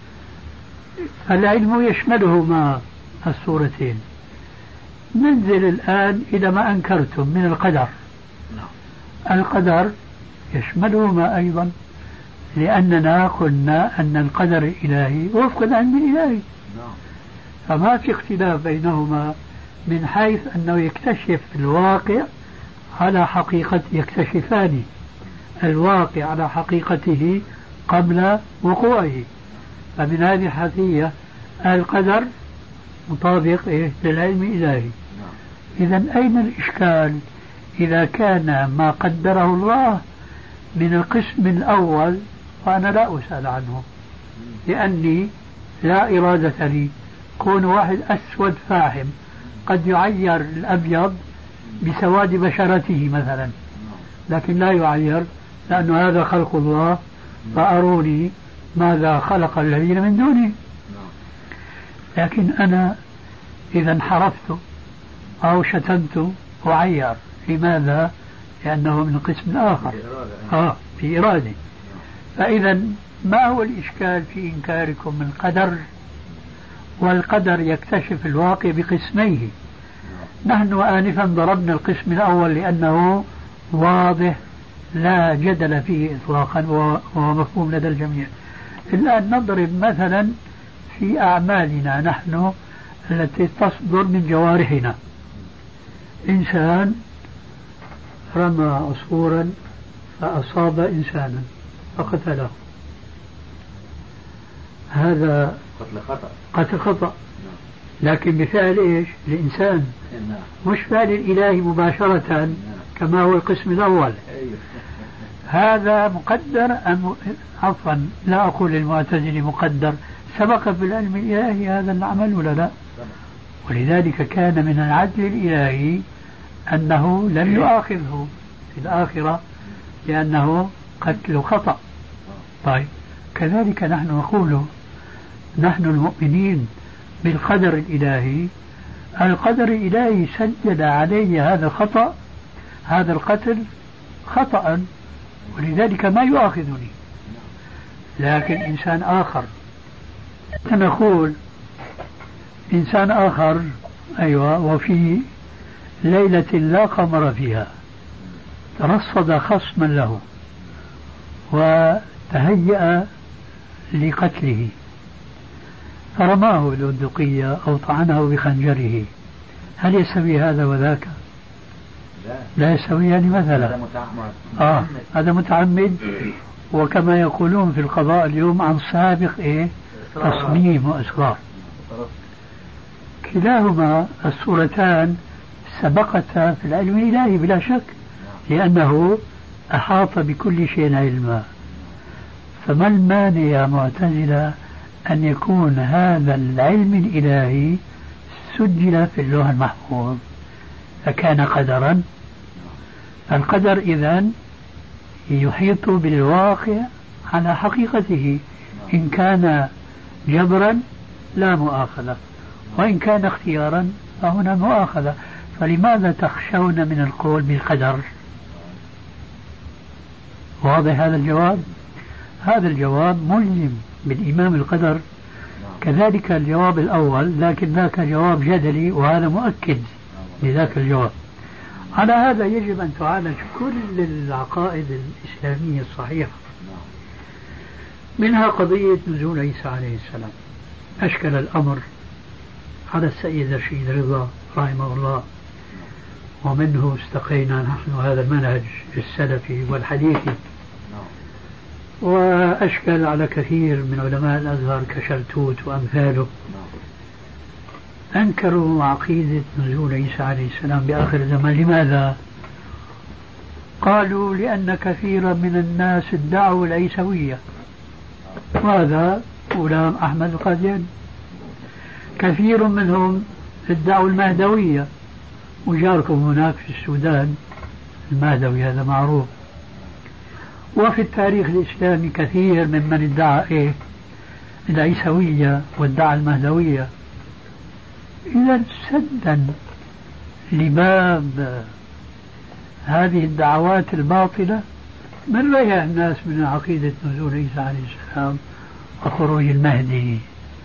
العلم يشملهما الصورتين. ننزل الآن إلى ما أنكرتم من القدر. القدر يشملهما أيضا، لأننا قلنا أن القدر الإلهي وفق العلم الإلهي، فما في اختلاف بينهما من حيث أنه يكتشف الواقع على حقيقة، يكتشفان الواقع على حقيقته قبل وقوعه. فمن هذه الحيثية القدر مطابق للعلم الإلهي. إذن أين الإشكال إذا كان ما قدره الله من القسم الأول وأنا لا أسأل عنه لأني لا إرادة لي؟ كون واحد أسود فاحم قد يعير الأبيض بسواد بشرته مثلا، لكن لا يعير لأن هذا خلق الله، فأروني ماذا خلق الذين من دونه. لكن أنا إذا انحرفت أو شتمت أعير، لماذا؟ لأنه من القسم الآخر في إرادة. فإذا ما هو الإشكال في إنكاركم من القدر؟ والقدر يكتشف الواقع بقسميه. نحن آنفا ضربنا القسم الأول لأنه واضح لا جدل فيه إطلاقا وهو مفهوم لدى الجميع. الآن نضرب مثلا في أعمالنا نحن التي تصدر من جوارحنا. إنسان رمى عصفورا فأصاب إنسانا فقتله، هذا قتل خطأ، لكن بفعل إيش؟ الإنسان، مش فعل الإله مباشرة كما هو القسم الأول. هذا مقدر أم عفوا لا أقول المعتزلي مقدر، سبق في العلم الإلهي هذا العمل ولا لا؟ ولذلك كان من العدل الإلهي أنه لن يؤاخذه في الآخرة لأنه قتل خطأ. طيب كذلك نحن نقول نحن المؤمنين بالقدر الإلهي، القدر الإلهي سجل علي هذا الخطأ، هذا القتل خطأ ولذلك ما يؤاخذني. لكن إنسان آخر نقول إنسان آخر أيوة وفي ليلة لا قمر فيها ترصد خصما له وتهيأ لقتله فرماه بالبندقية أو طعنه بخنجره، هل يستوي هذا وذاك؟ لا يستويان مثلا. هذا متعمد، وكما يقولون في القضاء اليوم عن سابق تصميم وإصرار. كلاهما الصورتان سبقتا في العلم الإلهي بلا شك، لأنه أحاط بكل شيء علما. فما المانع يا معتزلة أن يكون هذا العلم الإلهي سجل في اللوح المحفوظ فكان قدرا؟ القدر إذن يحيط بالواقع على حقيقته، إن كان جبرا لا مؤاخذة، وإن كان اختيارا فهنا مؤاخذة. فلماذا تخشون من القول بالقدر؟ واضح هذا الجواب؟ هذا الجواب ملزم بالإيمان بالقدر. كذلك الجواب الأول، لكن ذاك جواب جدلي وهذا مؤكد لذاك الجواب. على هذا يجب أن تعالج كل العقائد الإسلامية الصحيحة، منها قضية نزول عيسى عليه السلام. أشكل الأمر على السيد رشيد رضا رحمه الله، ومنه استقينا نحن هذا المنهج السلفي والحديثي، وأشكل على كثير من علماء الأزهر كشلتوت وأمثاله، أنكروا عقيدة نزول عيسى عليه السلام بآخر الزمان. لماذا؟ قالوا لأن كثيرا من الناس ادعوا العيسوية، وهذا غلام أحمد القادياني. كثير منهم ادعوا المهدوية، وجاركم هناك في السودان المهدوي هذا معروف. وفي التاريخ الإسلامي كثير ممن ادعى العيسوية وادعى المهدوية. إذا سدا لباب هذه الدعوات الباطلة من ريح الناس من عقيدة نزول عيسى عليه السلام وخروج المهدي.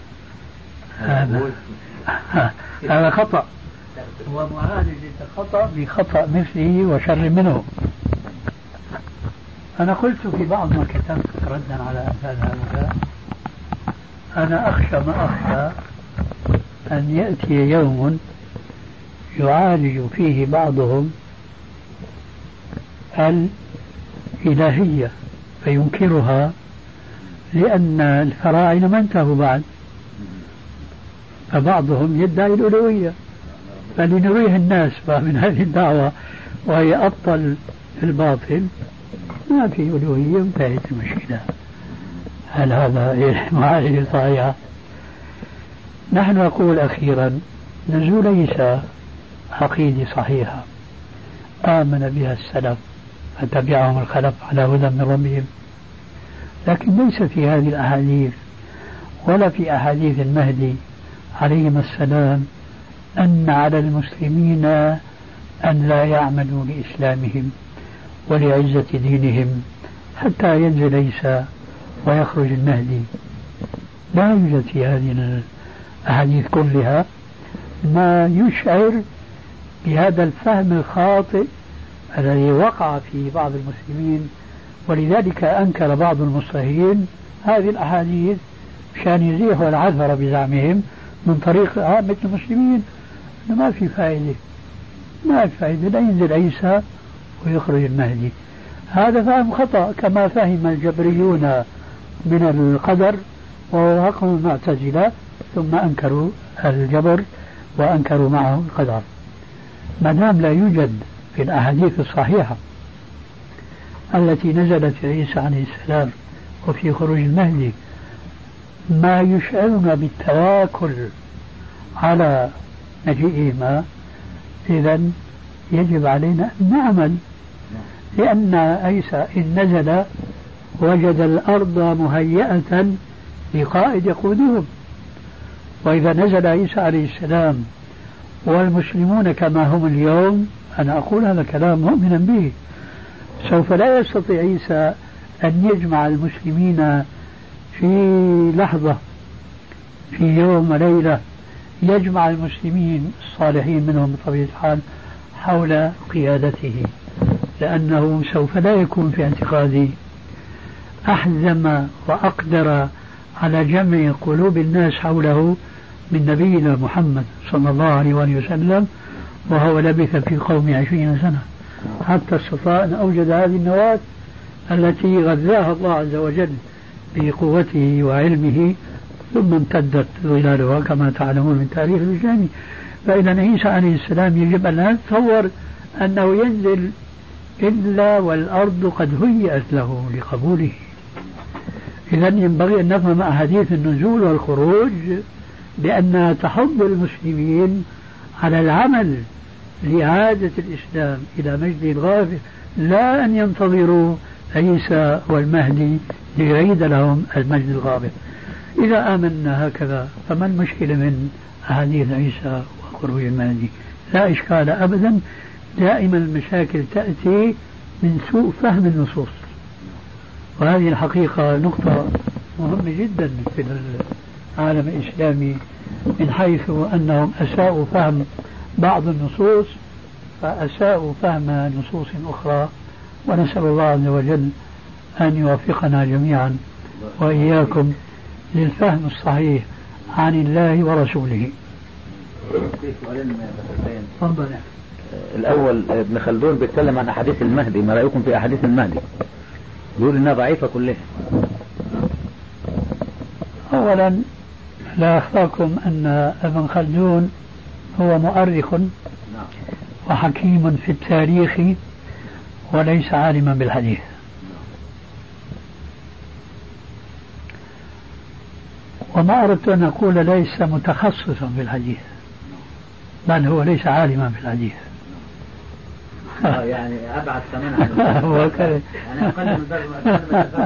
هذا خطأ، ومعالجة الخطأ بخطأ مثله وشر منه. أنا قلت في بعض ما كتبت ردا على أمثال هؤلاء، أنا أخشى ما أخشى أن يأتي يوم يعالج فيه بعضهم الإلهية فينكرها، لأن الفراعنة ما انتهوا بعد، فبعضهم يدعي الألوهية. فلنريه الناس من هذه الدعوة وهي أبطل الباطل، ما في ألوهية، انتهت المشكلة. هل هذا معالجة صحيحة؟ نحن نقول أخيرا نزول عيسى عقيدة صحيحة آمن بها السلف فتبعهم الخلف على هدى من ربهم، لكن ليس في هذه الأحاديث ولا في أحاديث المهدي عليهم السلام أن على المسلمين أن لا يعملوا لإسلامهم ولعزة دينهم حتى ينزل عيسى ويخرج المهدي. لا يوجد في هذه الأحاديث كلها ما يشعر بهذا الفهم الخاطئ الذي وقع في بعض المسلمين، ولذلك أنكر بعض المصلحين هذه الأحاديث مشان يزيحوا العثرة بزعمهم من طريق عامة المسلمين. ما في فائدة، ما في فائدة، لا ينزل عيسى ويخرج المهدي. هذا فهم خطأ كما فهم الجبريون من القدر ووافقهم المعتزلة، ثم أنكروا الجبر وأنكروا معه القدر. ما دام لا يوجد في الأحاديث الصحيحة التي نزلت في عيسى عليه السلام وفي خروج المهدي ما يشعرنا بالتواكل على مجيئهما، إذن يجب علينا أن نعمل، لأن عيسى إن نزل وجد الأرض مهيئة لقائد يقودهم. وإذا نزل عيسى عليه السلام والمسلمون كما هم اليوم، أنا أقول هذا كلام مؤمنا به، سوف لا يستطيع عيسى أن يجمع المسلمين في لحظة، في يوم وليلة، يجمع المسلمين الصالحين منهم بطبيعة الحال حول قيادته، لأنه سوف لا يكون في اعتقادي أحزم وأقدر على جمع قلوب الناس حوله من نبينا محمد صلى الله عليه وسلم، وهو لبث في قوم 20 سنة حتى استطاع أن أوجد هذه النواة التي غذاها الله عز وجل بقوته وعلمه، ثم امتدت ظلالها كما تعلمون من تاريخ الإسلام. فإذا عيسى عليه السلام يجب أن لا نتصور أنه ينزل إلا والأرض قد هيئت له لقبوله. إذا ينبغي أن نفهم أحاديث النزول والخروج بأنها تحض المسلمين على العمل لإعادة الإسلام إلى مجده الغافر، لا أن ينتظروا عيسى والمهدي ليعيد لهم المجد الغافر. إذا آمنا هكذا فما المشكلة من أحاديث عيسى وخروج المهدي؟ لا إشكال أبدا. دائما المشاكل تأتي من سوء فهم النصوص، وهذه الحقيقة نقطة مهمة جدا في العالم الإسلامي، من حيث أنهم أساءوا فهم بعض النصوص فأساءوا فهم نصوص أخرى. ونسأل الله عز وجل أن يوفقنا جميعا وإياكم للفهم الصحيح عن الله ورسوله.
الأول ابن خلدون بيتكلم عن أحاديث المهدي، ما رأيكم في أحاديث المهدي؟ يقول إنها ضعيفة كلها.
أولا لا أخفاكم أن ابن خلدون هو مؤرخ وحكيم في التاريخ وليس عالما بالحديث. وما أردت أن أقول ليس متخصصا بالحديث، بل هو ليس عالما بالحديث.
يعني أبعد كمان عن يعني أقل من درجة.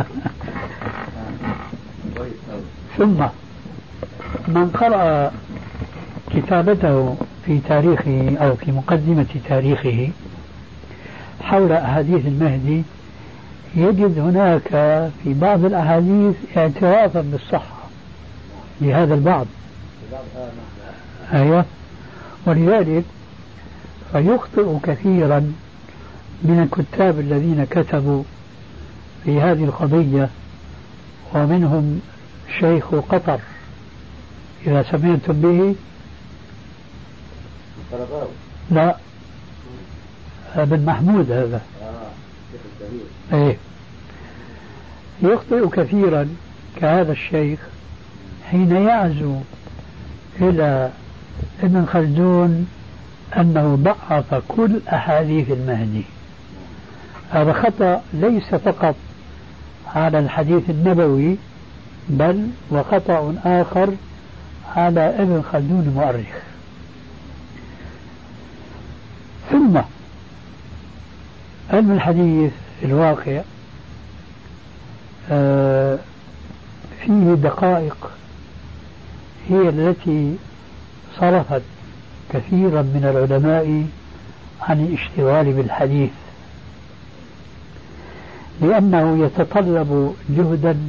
ثم من قرأ كتابته في تاريخه أو في مقدمة تاريخه حول أحاديث المهدي يجد هناك في بعض الأحاديث اعترافا بالصحة لهذا البعض. أيوة. ولذلك فيخطئ كثيرا من الكتاب الذين كتبوا في هذه القضية، ومنهم شيخ قطر إذا سمعتم به. لا، ابن محمود هذا. ايه. يخطئ كثيرا كهذا الشيخ حين يعزو إلى ابن خلدون أنه ضعف كل أحاديث المهدي. هذا خطأ ليس فقط على الحديث النبوي، بل وخطأ آخر على ابن خلدون المؤرخ. ثم علم الحديث في الواقع فيه دقائق هي التي صرفت كثيرا من العلماء عن الاشتغال بالحديث، لأنه يتطلب جهدا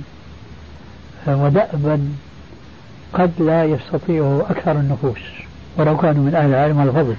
ودأبا قد لا يستطيعه أكثر النفوس ولو كانوا من أهل العلم والفضل.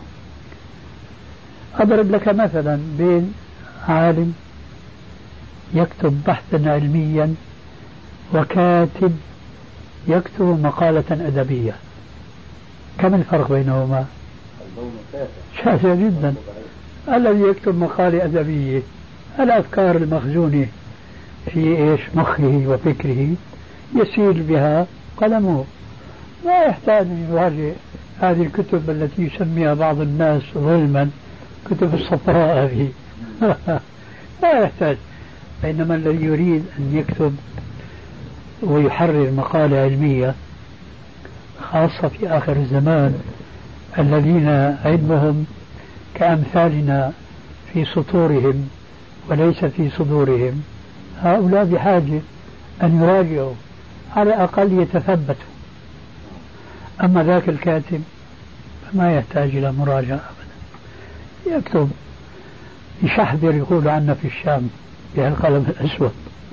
أضرب لك مثلا بين عالم يكتب بحثا علميا وكاتب يكتب مقالة أدبية، كم الفرق بينهما؟ شاسع جدا. الذي يكتب مقالة أدبية الأفكار المخزونة في مخه وفكره يسيل بها قلمه، لا يحتاج أن يراجع هذه الكتب التي يسميها بعض الناس ظلما كتب الصفراء هذه. لا يحتاج. بينما الذي يريد أن يكتب ويحرر مقالة علمية خاصة في آخر الزمان، الذين علمهم كأمثالنا في سطورهم وليس في صدورهم، هؤلاء بحاجة أن يراجعوا على الأقل يتثبتوا. أما ذاك الكاتب فما يحتاج إلى مراجعة أبدا، يكتب يشحذر يقول عنا في الشام بهالقلم الأسود.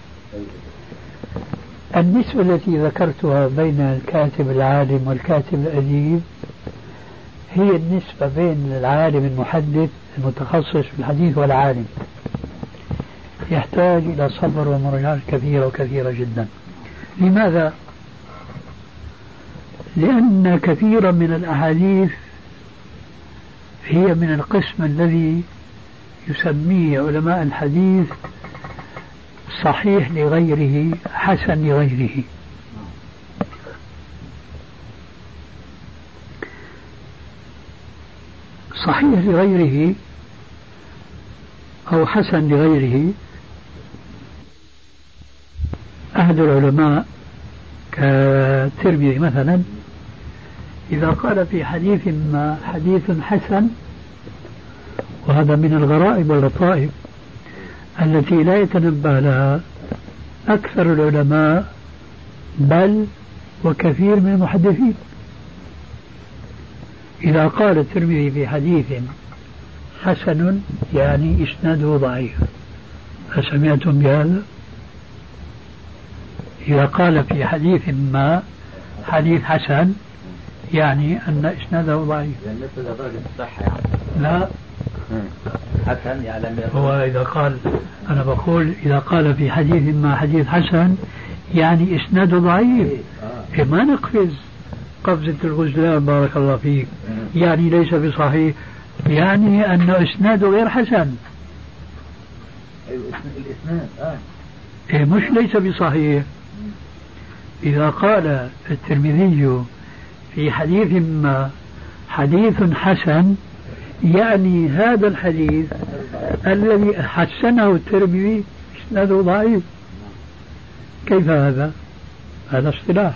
النسبة التي ذكرتها بين الكاتب العالم والكاتب الأديب هي النسبة بين العالم المحدث المتخصص في الحديث والعالم، يحتاج إلى صبر ومراجعة كثيرة وكثيرة جدا. لماذا؟ لأن كثيرا من الأحاديث هي من القسم الذي يسميه علماء الحديث صحيح لغيره حسن لغيره. صحيح لغيره أو حسن لغيره، أحد العلماء كالترمذي مثلا إذا قال في حديث ما حديث حسن، وهذا من الغرائب واللطائف التي لا يتنبه لها أكثر العلماء بل وكثير من المحدثين، إذا قال الترمذي في حديث حسن يعني إسناده ضعيف. أسمعتم بهذا؟ إذا قال في حديث ما حديث حسن يعني أن إسناده ضعيف.
يعني مثل درجة الصحة يعني.
لا،
حسن يعني
هو إذا قال، أنا بقول إذا قال في حديث ما حديث حسن يعني إسناده ضعيف. ما نقفز قفزة الغزلان بارك الله فيك، يعني ليس بصحيح، يعني أن إسناده غير حسن.
الإسناد
مش ليس بصحيح. إذا قال الترمذي في حديث ما حديث حسن يعني هذا الحديث الذي حسنه الترمذي إسناده ضعيف. كيف هذا؟ هذا اصطلاح،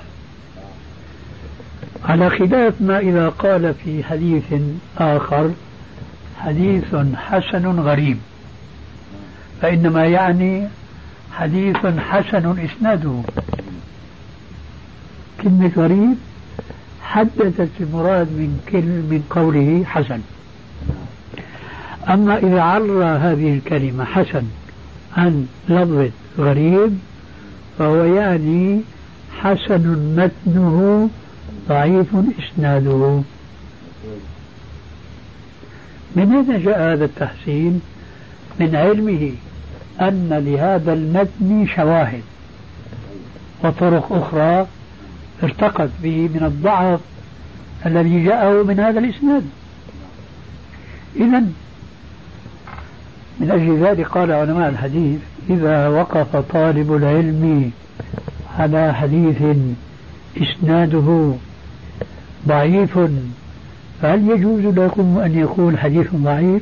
على خلاف ما إذا قال في حديث آخر حديث حسن غريب، فإنما يعني حديث حسن إسناده. كلمة غريب حددت المراد من قوله حسن. أما إذا عرى هذه الكلمة حسن عن لفظ غريب فهو يعني حسن متنه ضعيف إسناده. من أين جاء هذا التحسين؟ من علمه أن لهذا المتن شواهد وطرق أخرى ارتقت به من الضعف الذي جاءه من هذا الإسناد. إذن من أجل ذلك قال علماء الحديث إذا وقف طالب العلم على حديث إسناده ضعيف فهل يجوز لكم أن يكون حديث ضعيف؟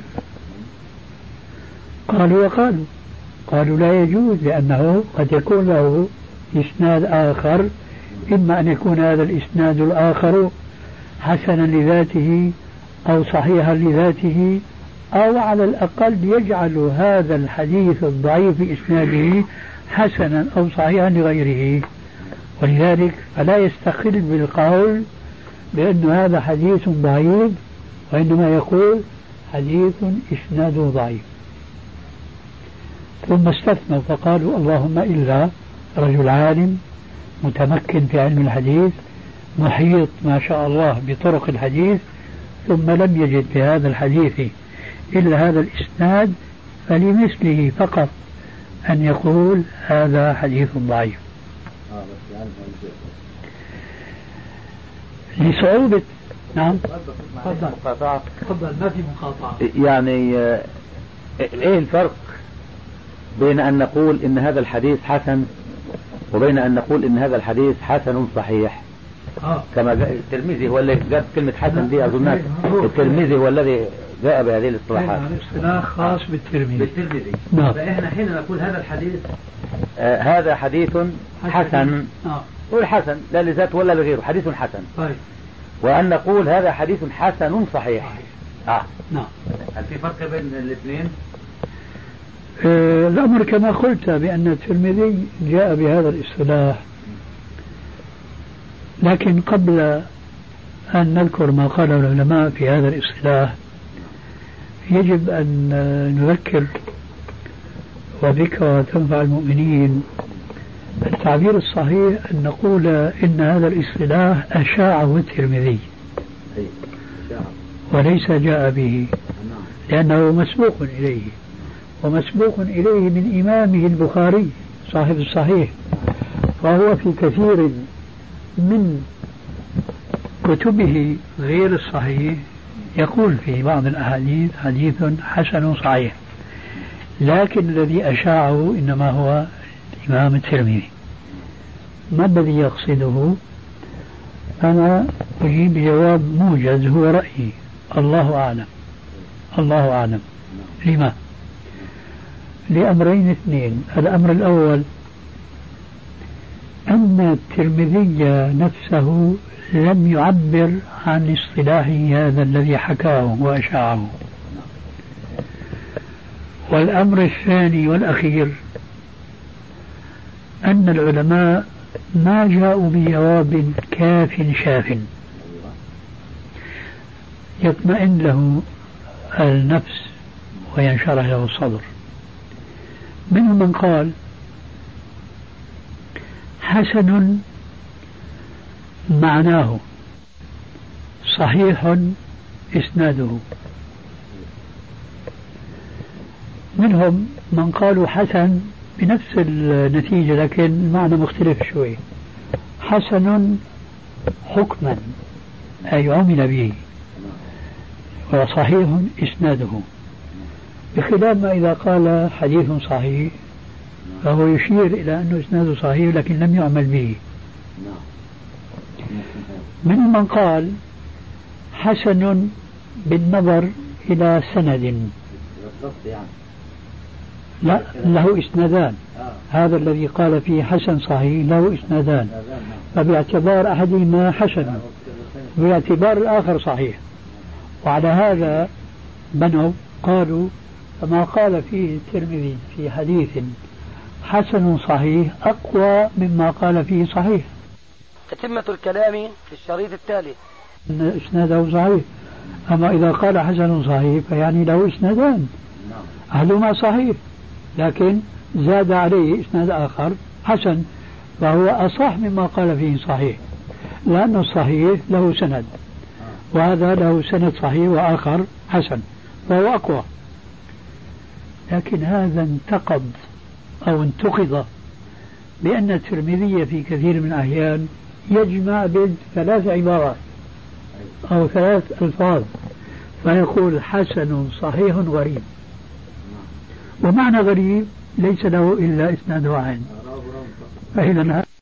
قالوا وقالوا، قالوا لا يجوز، لأنه قد يكون له إسناد آخر، إما أن يكون هذا الإسناد الآخر حسنا لذاته أو صحيحا لذاته، أو على الأقل يجعل هذا الحديث الضعيف في إسناده حسنا أو صحيحا لغيره. ولذلك فلا يستقل بالقول بأن هذا حديث ضعيف، وإنما يقول حديث إسناده ضعيف. ثم استثنوا فقالوا اللهم إلا رجل عالم متمكن في علم الحديث محيط ما شاء الله بطرق الحديث ثم لم يجد في هذا الحديث إلا هذا الإسناد فلمثله فقط أن يقول هذا حديث ضعيف. لصعوبة. نعم تفضل ما في مقاطعة.
يعني ايه الفرق بين ان نقول ان هذا الحديث حسن وبين ان نقول ان هذا الحديث حسن صحيح؟ كما جاء الترمذي هو الذي جاب كلمة حسن دي أظن الترمذي هو الذي جاء بهذه الاصطلاحات.
الاصطلاح خاص بالترمذي.
نعم. فإحنا حين نقول هذا الحديث هذا حديث حسن نقول حسن لا لذاته ولا لغيره، حديث حسن.
طيب.
وأن نقول هذا حديث حسن صحيح.
نعم.
هل في فرق بين الاثنين؟
الأمر كما قلت بأن الترمذي جاء بهذا الاصطلاح، لكن قبل أن نذكر ما قاله العلماء في هذا الاصطلاح يجب أن نذكر وذكرى تنفع المؤمنين. التعبير الصحيح أن نقول إن هذا الاصطلاح أشاعه الترمذي وليس جاء به، لأنه مسبوق إليه، ومسبوق إليه من إمامه البخاري صاحب الصحيح، فهو في كثير من كتبه غير الصحيح يقول في بعض الأحاديث حديث حسن صحيح، لكن الذي أشاعه إنما هو الإمام الترمذي. ما الذي يقصده؟ أنا أجيب بجواب موجز هو رأيي، الله أعلم. الله أعلم. لما؟ لأمرين اثنين. الأمر الأول أن الترمذي نفسه لم يعبر عن اصطلاحه هذا الذي حكاه وأشاعه. والأمر الثاني والأخير أن العلماء ما جاءوا بجواب كاف شاف يطمئن له النفس وينشرح له الصدر. منهم من قال حسن معناه صحيح إسناده، منهم من قالوا حسن بنفس النتيجة لكن المعنى مختلف شوي، حسن حكما أي عمل به، وصحيح إسناده، بخلاف ما إذا قال حديث صحيح فهو يشير إلى أنه إسناده صحيح لكن لم يعمل به. من قال حسن بالنظر إلى سند، لا له إسنادان، هذا الذي قال فيه حسن صحيح له إسنادان، فباعتبار أحدهما حسن باعتبار الآخر صحيح، وعلى هذا بنوا قالوا فما قال فيه الترمذي في حديث حسن صحيح أقوى مما قال فيه صحيح.
تتمة الكلام في الشريط التالي
إن إسناده صحيح، أما إذا قال حسن صحيح فيعني له إسنادان، أحدهما صحيح لكن زاد عليه إسناد آخر حسن، فهو أصح مما قال فيه صحيح، لأن الصحيح له سند وهذا له سند صحيح وآخر حسن فهو أقوى. لكن هذا انتقد أو انتقد بأن الترمذي في كثير من الأحيان يجمع بين 3 عبارات أو 3 ألفاظ، فيقول حسن صحيح غريب، ومعنى غريب ليس له إلا إسناد واحد، فإذا